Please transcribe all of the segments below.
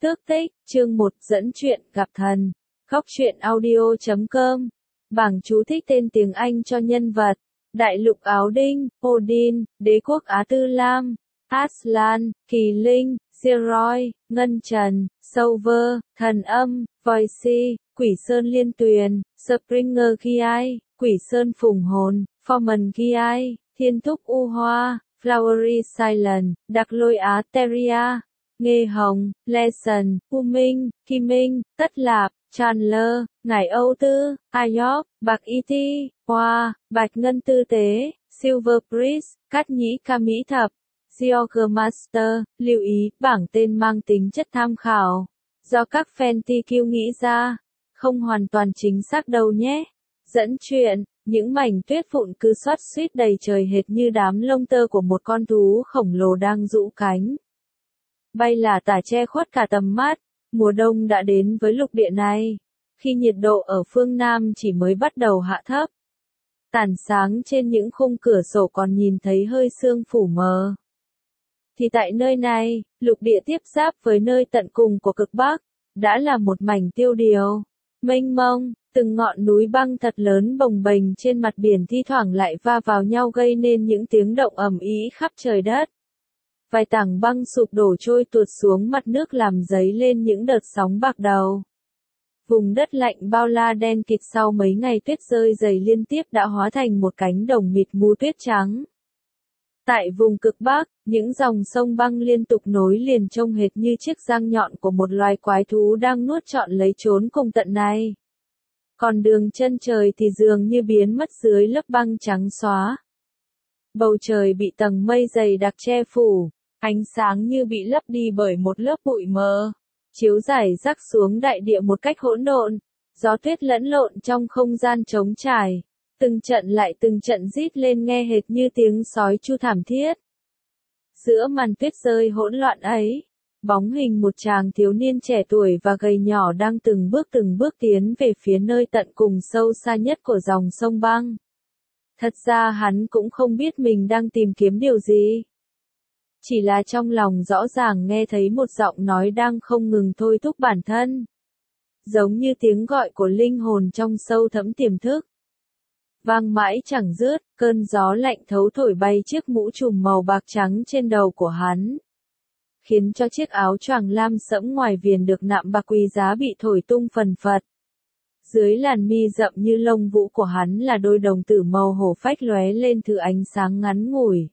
Tước tích, chương 1 dẫn chuyện gặp thần. Góc truyện audio.com. Bảng chú thích tên tiếng Anh cho nhân vật. Đại lục áo đinh, Odin, đế quốc Á Tư Lam, Aslan, Kỳ Linh, Siroi, Ngân Trần, Silver, Thần Âm, Voici, Quỷ Sơn Liên Tuyền, Springer Giai, Quỷ Sơn Phùng Hồn, Foreman Giai, Thiên Thúc U Hoa, Flowery Silent, Đặc Lôi Á Teria, Nghê Hồng, Lesson, U Minh, Kim Minh, Tất Lạp, Chandler, Ngải Âu Tư, Ayok, Bạc Y Ti, Hoa, Bạch Ngân Tư Tế, Silver Priest, Cát Nhĩ Ca Mỹ Thập, George Master. Lưu ý, bảng tên mang tính chất tham khảo. Do các fan TQ nghĩ ra. Không hoàn toàn chính xác đâu nhé. Dẫn chuyện, những mảnh tuyết vụn cứ xoát xuýt đầy trời hệt như đám lông tơ của một con thú khổng lồ đang rũ cánh. Bay là tả che khuất cả tầm mắt. Mùa đông đã đến với lục địa này. Khi nhiệt độ ở phương Nam chỉ mới bắt đầu hạ thấp. Tàn sáng trên những khung cửa sổ còn nhìn thấy hơi sương phủ mờ. Thì tại nơi này, lục địa tiếp giáp với nơi tận cùng của cực Bắc, đã là một mảnh tiêu điều, mênh mông, từng ngọn núi băng thật lớn bồng bềnh trên mặt biển thi thoảng lại va vào nhau gây nên những tiếng động ầm ĩ khắp trời đất. Vài tảng băng sụp đổ trôi tuột xuống mặt nước làm dấy lên những đợt sóng bạc đầu. Vùng đất lạnh bao la đen kịt sau mấy ngày tuyết rơi dày liên tiếp đã hóa thành một cánh đồng mịt mù tuyết trắng. Tại vùng cực Bắc, những dòng sông băng liên tục nối liền trông hệt như chiếc răng nhọn của một loài quái thú đang nuốt trọn lấy chốn cùng tận này. Còn đường chân trời thì dường như biến mất dưới lớp băng trắng xóa. Bầu trời bị tầng mây dày đặc che phủ, ánh sáng như bị lấp đi bởi một lớp bụi mờ, chiếu rải rác xuống đại địa một cách hỗn độn, gió tuyết lẫn lộn trong không gian trống trải. Từng trận lại từng trận rít lên nghe hệt như tiếng sói tru thảm thiết. Giữa màn tuyết rơi hỗn loạn ấy, bóng hình một chàng thiếu niên trẻ tuổi và gầy nhỏ đang từng bước tiến về phía nơi tận cùng sâu xa nhất của dòng sông băng. Thật ra hắn cũng không biết mình đang tìm kiếm điều gì. Chỉ là trong lòng rõ ràng nghe thấy một giọng nói đang không ngừng thôi thúc bản thân. Giống như tiếng gọi của linh hồn trong sâu thẳm tiềm thức. Vang mãi chẳng dứt, cơn gió lạnh thấu thổi bay chiếc mũ trùm màu bạc trắng trên đầu của hắn. Khiến cho chiếc áo choàng lam sẫm ngoài viền được nạm bạc quý giá bị thổi tung phần phật. Dưới làn mi rậm như lông vũ của hắn là đôi đồng tử màu hổ phách lóe lên thứ ánh sáng ngắn ngủi.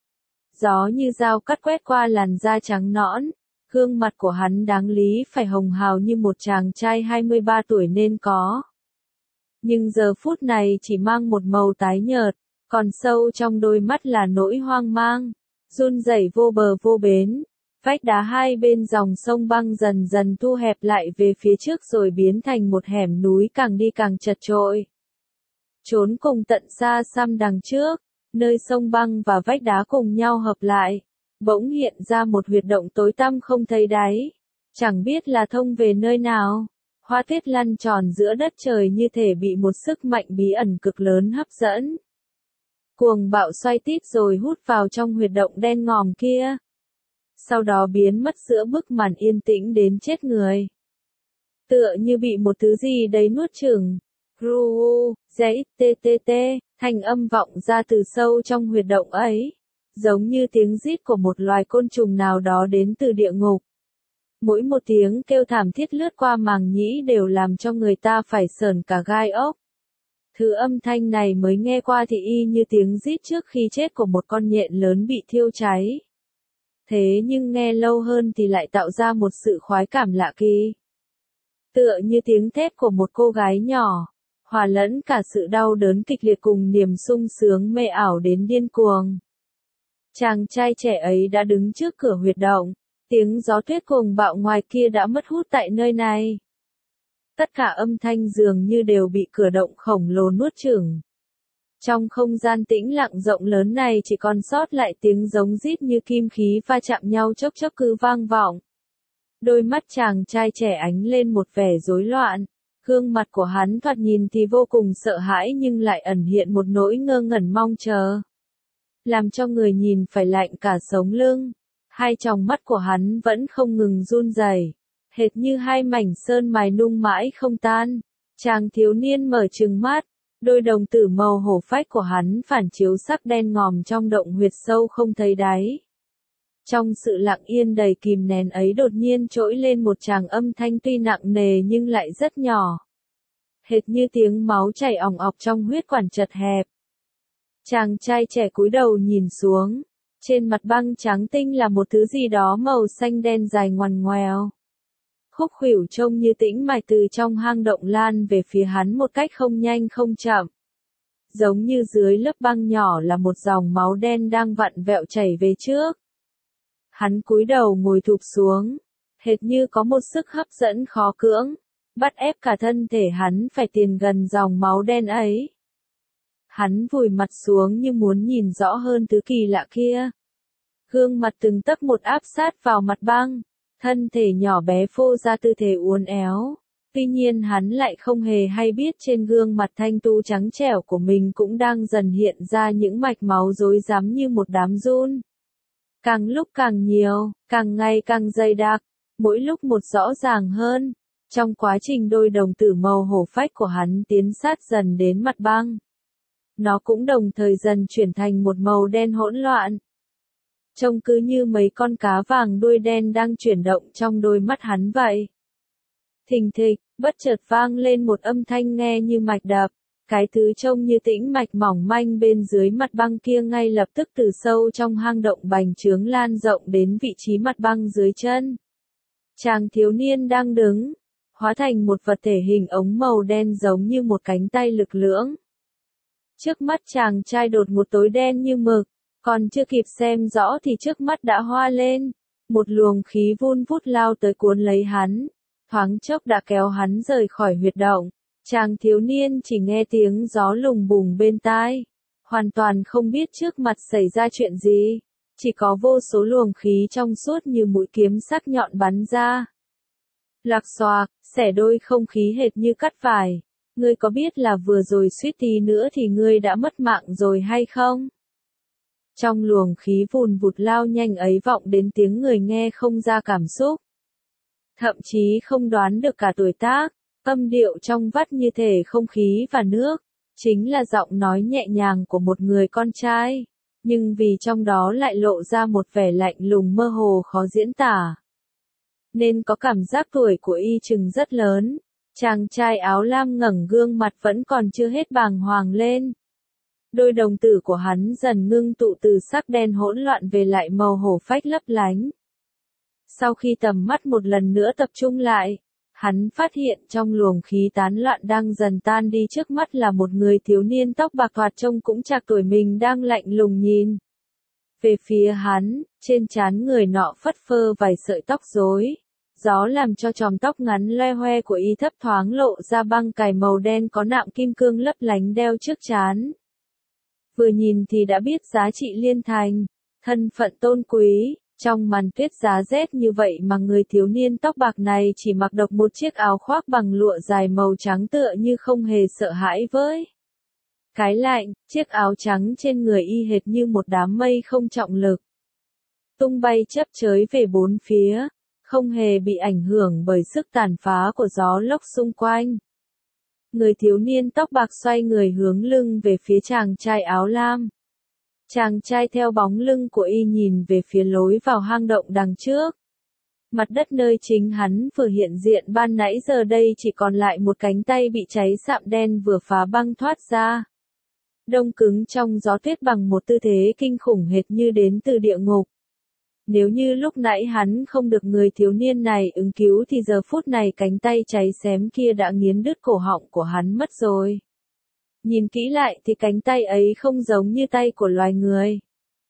Gió như dao cắt quét qua làn da trắng nõn, gương mặt của hắn đáng lý phải hồng hào như một chàng trai 23 tuổi nên có. Nhưng giờ phút này chỉ mang một màu tái nhợt, còn sâu trong đôi mắt là nỗi hoang mang, run rẩy vô bờ vô bến. Vách đá hai bên dòng sông băng dần dần thu hẹp lại về phía trước rồi biến thành một hẻm núi càng đi càng chật chội. Trốn cùng tận xa xăm đằng trước, nơi sông băng và vách đá cùng nhau hợp lại, bỗng hiện ra một huyệt động tối tăm không thấy đáy, chẳng biết là thông về nơi nào. Hoa tuyết lăn tròn giữa đất trời như thể bị một sức mạnh bí ẩn cực lớn hấp dẫn. Cuồng bạo xoay tít rồi hút vào trong huyệt động đen ngòm kia. Sau đó biến mất giữa bức màn yên tĩnh đến chết người. Tựa như bị một thứ gì đấy nuốt chửng. Ru, giấy, ttt, thanh âm vọng ra từ sâu trong huyệt động ấy. Giống như tiếng rít của một loài côn trùng nào đó đến từ địa ngục. Mỗi một tiếng kêu thảm thiết lướt qua màng nhĩ đều làm cho người ta phải sởn cả gai ốc. Thứ âm thanh này mới nghe qua thì y như tiếng rít trước khi chết của một con nhện lớn bị thiêu cháy. Thế nhưng nghe lâu hơn thì lại tạo ra một sự khoái cảm lạ kỳ. Tựa như tiếng thét của một cô gái nhỏ, hòa lẫn cả sự đau đớn kịch liệt cùng niềm sung sướng mê ảo đến điên cuồng. Chàng trai trẻ ấy đã đứng trước cửa huyệt động. Tiếng gió tuyết cuồng bạo ngoài kia đã mất hút tại nơi này. Tất cả âm thanh dường như đều bị cửa động khổng lồ nuốt chửng. Trong không gian tĩnh lặng rộng lớn này chỉ còn sót lại tiếng giống rít như kim khí va chạm nhau chốc chốc cứ vang vọng. Đôi mắt chàng trai trẻ ánh lên một vẻ rối loạn. Gương mặt của hắn thoạt nhìn thì vô cùng sợ hãi nhưng lại ẩn hiện một nỗi ngơ ngẩn mong chờ. Làm cho người nhìn phải lạnh cả sống lưng. Hai tròng mắt của hắn vẫn không ngừng run rẩy, hệt như hai mảnh sơn mài nung mãi không tan. Chàng thiếu niên mở trừng mắt, đôi đồng tử màu hổ phách của hắn phản chiếu sắc đen ngòm trong động huyệt sâu không thấy đáy. Trong sự lặng yên đầy kìm nén ấy đột nhiên trỗi lên một tràng âm thanh tuy nặng nề nhưng lại rất nhỏ. Hệt như tiếng máu chảy ỏng ọc trong huyết quản chật hẹp. Chàng trai trẻ cúi đầu nhìn xuống. Trên mặt băng trắng tinh là một thứ gì đó màu xanh đen dài ngoằn ngoèo. Khúc khuỷu trông như tĩnh mạch từ trong hang động lan về phía hắn một cách không nhanh không chậm. Giống như dưới lớp băng nhỏ là một dòng máu đen đang vặn vẹo chảy về trước. Hắn cúi đầu ngồi thụp xuống, hệt như có một sức hấp dẫn khó cưỡng, bắt ép cả thân thể hắn phải tiến gần dòng máu đen ấy. Hắn vùi mặt xuống như muốn nhìn rõ hơn thứ kỳ lạ kia. Gương mặt từng tấc một áp sát vào mặt băng, thân thể nhỏ bé phô ra tư thế uốn éo. Tuy nhiên hắn lại không hề hay biết trên gương mặt thanh tú trắng trẻo của mình cũng đang dần hiện ra những mạch máu rối rắm như một đám giun. Càng lúc càng nhiều, càng ngày càng dày đặc, mỗi lúc một rõ ràng hơn. Trong quá trình đôi đồng tử màu hổ phách của hắn tiến sát dần đến mặt băng, nó cũng đồng thời dần chuyển thành một màu đen hỗn loạn. Trông cứ như mấy con cá vàng đuôi đen đang chuyển động trong đôi mắt hắn vậy. Thình thịch, bất chợt vang lên một âm thanh nghe như mạch đập. Cái thứ trông như tĩnh mạch mỏng manh bên dưới mặt băng kia ngay lập tức từ sâu trong hang động bành trướng lan rộng đến vị trí mặt băng dưới chân. Chàng thiếu niên đang đứng, hóa thành một vật thể hình ống màu đen giống như một cánh tay lực lưỡng. Trước mắt chàng trai đột ngột tối đen như mực, còn chưa kịp xem rõ thì trước mắt đã hoa lên. Một luồng khí vun vút lao tới cuốn lấy hắn, thoáng chốc đã kéo hắn rời khỏi huyệt động. Chàng thiếu niên chỉ nghe tiếng gió lùng bùng bên tai, hoàn toàn không biết trước mặt xảy ra chuyện gì, chỉ có vô số luồng khí trong suốt như mũi kiếm sắc nhọn bắn ra. Lạc xoạc, xẻ đôi không khí hệt như cắt vải. Ngươi có biết là vừa rồi suýt tí nữa thì ngươi đã mất mạng rồi hay không? Trong luồng khí vùn vụt lao nhanh ấy vọng đến tiếng người nghe không ra cảm xúc. Thậm chí không đoán được cả tuổi tác, âm điệu trong vắt như thể không khí và nước, chính là giọng nói nhẹ nhàng của một người con trai, nhưng vì trong đó lại lộ ra một vẻ lạnh lùng mơ hồ khó diễn tả. Nên có cảm giác tuổi của y chừng rất lớn. Chàng trai áo lam ngẩng gương mặt vẫn còn chưa hết bàng hoàng lên. Đôi đồng tử của hắn dần ngưng tụ từ sắc đen hỗn loạn về lại màu hổ phách lấp lánh. Sau khi tầm mắt một lần nữa tập trung lại, hắn phát hiện trong luồng khí tán loạn đang dần tan đi trước mắt là một người thiếu niên tóc bạc thoạt trông cũng chạc tuổi mình đang lạnh lùng nhìn về phía hắn, trên trán người nọ phất phơ vài sợi tóc rối. Gió làm cho chòm tóc ngắn loe hoe của y thấp thoáng lộ ra băng cài màu đen có nạm kim cương lấp lánh đeo trước trán. Vừa nhìn thì đã biết giá trị liên thành, thân phận tôn quý, trong màn tuyết giá rét như vậy mà người thiếu niên tóc bạc này chỉ mặc độc một chiếc áo khoác bằng lụa dài màu trắng tựa như không hề sợ hãi với cái lạnh, chiếc áo trắng trên người y hệt như một đám mây không trọng lực. Tung bay chớp chới về bốn phía, không hề bị ảnh hưởng bởi sức tàn phá của gió lốc xung quanh. Người thiếu niên tóc bạc xoay người hướng lưng về phía chàng trai áo lam. Chàng trai theo bóng lưng của y nhìn về phía lối vào hang động đằng trước. Mặt đất nơi chính hắn vừa hiện diện ban nãy giờ đây chỉ còn lại một cánh tay bị cháy sạm đen vừa phá băng thoát ra. Đông cứng trong gió tuyết bằng một tư thế kinh khủng hệt như đến từ địa ngục. Nếu như lúc nãy hắn không được người thiếu niên này ứng cứu thì giờ phút này cánh tay cháy xém kia đã nghiến đứt cổ họng của hắn mất rồi. Nhìn kỹ lại thì cánh tay ấy không giống như tay của loài người.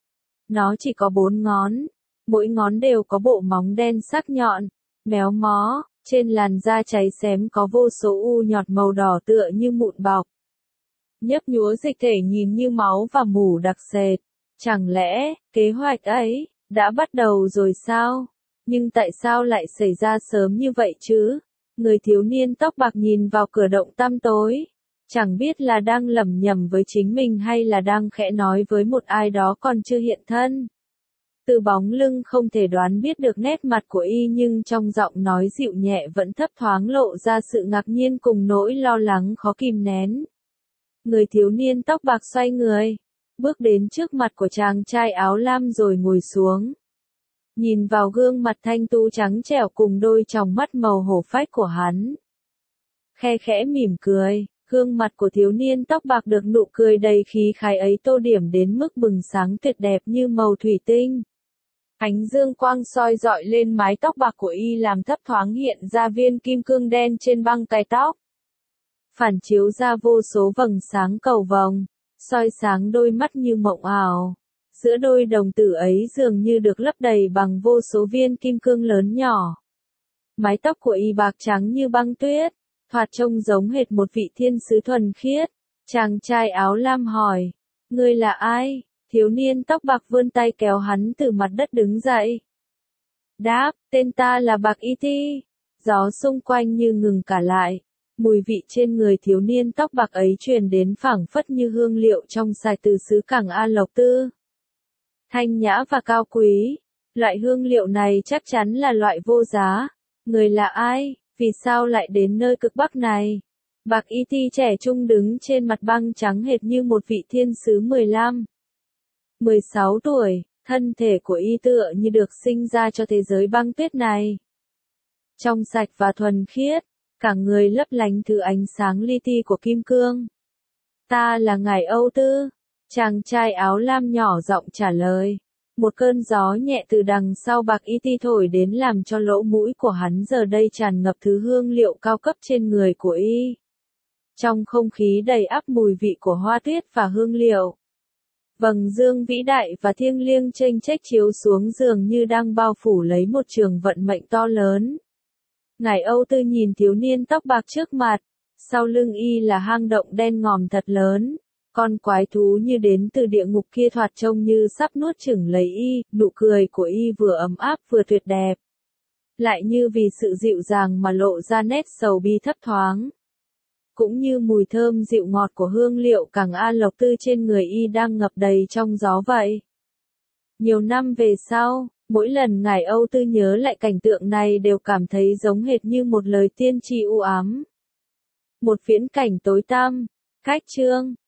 Nó chỉ có 4 ngón, mỗi ngón đều có bộ móng đen sắc nhọn, méo mó, trên làn da cháy xém có vô số u nhọt màu đỏ tựa như mụn bọc. Nhấp nhúa dịch thể nhìn như máu và mủ đặc sệt. Chẳng lẽ, kế hoạch ấy đã bắt đầu rồi sao? Nhưng tại sao lại xảy ra sớm như vậy chứ? Người thiếu niên tóc bạc nhìn vào cửa động tăm tối. Chẳng biết là đang lẩm nhẩm với chính mình hay là đang khẽ nói với một ai đó còn chưa hiện thân. Từ bóng lưng không thể đoán biết được nét mặt của y nhưng trong giọng nói dịu nhẹ vẫn thấp thoáng lộ ra sự ngạc nhiên cùng nỗi lo lắng khó kìm nén. Người thiếu niên tóc bạc xoay người, bước đến trước mặt của chàng trai áo lam rồi ngồi xuống. Nhìn vào gương mặt thanh tú trắng trẻo cùng đôi tròng mắt màu hổ phách của hắn. Khe khẽ mỉm cười, gương mặt của thiếu niên tóc bạc được nụ cười đầy khí khái ấy tô điểm đến mức bừng sáng tuyệt đẹp như màu thủy tinh. Ánh dương quang soi rọi lên mái tóc bạc của y làm thấp thoáng hiện ra viên kim cương đen trên băng cài tóc. Phản chiếu ra vô số vầng sáng cầu vồng, soi sáng đôi mắt như mộng ảo. Giữa đôi đồng tử ấy dường như được lấp đầy bằng vô số viên kim cương lớn nhỏ. Mái tóc của y bạc trắng như băng tuyết, thoạt trông giống hệt một vị thiên sứ thuần khiết. Chàng trai áo lam hỏi, ngươi là ai? Thiếu niên tóc bạc vươn tay kéo hắn từ mặt đất đứng dậy. Đáp, tên ta là Bạc Y Ti. Gió xung quanh như ngừng cả lại. Mùi vị trên người thiếu niên tóc bạc ấy truyền đến phảng phất như hương liệu trong sạch từ xứ Cảng A Lộc Tư. Thanh nhã và cao quý. Loại hương liệu này chắc chắn là loại vô giá. Người là ai? Vì sao lại đến nơi cực Bắc này? Bạc Y Ti trẻ trung đứng trên mặt băng trắng hệt như một vị thiên sứ 16 tuổi, thân thể của y tựa như được sinh ra cho thế giới băng tuyết này. Trong sạch và thuần khiết, cả người lấp lánh thứ ánh sáng li ti của kim cương. Ta là ngài Âu Tư, chàng trai áo lam nhỏ giọng trả lời. Một cơn gió nhẹ từ đằng sau Bạc Y Ti thổi đến làm cho lỗ mũi của hắn giờ đây tràn ngập thứ hương liệu cao cấp trên người của y. Trong không khí đầy ắp mùi vị của hoa tuyết và hương liệu. Vầng dương vĩ đại và thiêng liêng chênh chách chiếu xuống dường như đang bao phủ lấy một trường vận mệnh to lớn. Ngài Âu Tư nhìn thiếu niên tóc bạc trước mặt, sau lưng y là hang động đen ngòm thật lớn, con quái thú như đến từ địa ngục kia thoạt trông như sắp nuốt chửng lấy y, nụ cười của y vừa ấm áp vừa tuyệt đẹp. Lại như vì sự dịu dàng mà lộ ra nét sầu bi thấp thoáng. Cũng như mùi thơm dịu ngọt của hương liệu Cảng A Lộc Tư trên người y đang ngập đầy trong gió vậy. Nhiều năm về sau, mỗi lần ngài Âu Tư nhớ lại cảnh tượng này đều cảm thấy giống hệt như một lời tiên tri u ám. Một viễn cảnh tối tăm. Cách chương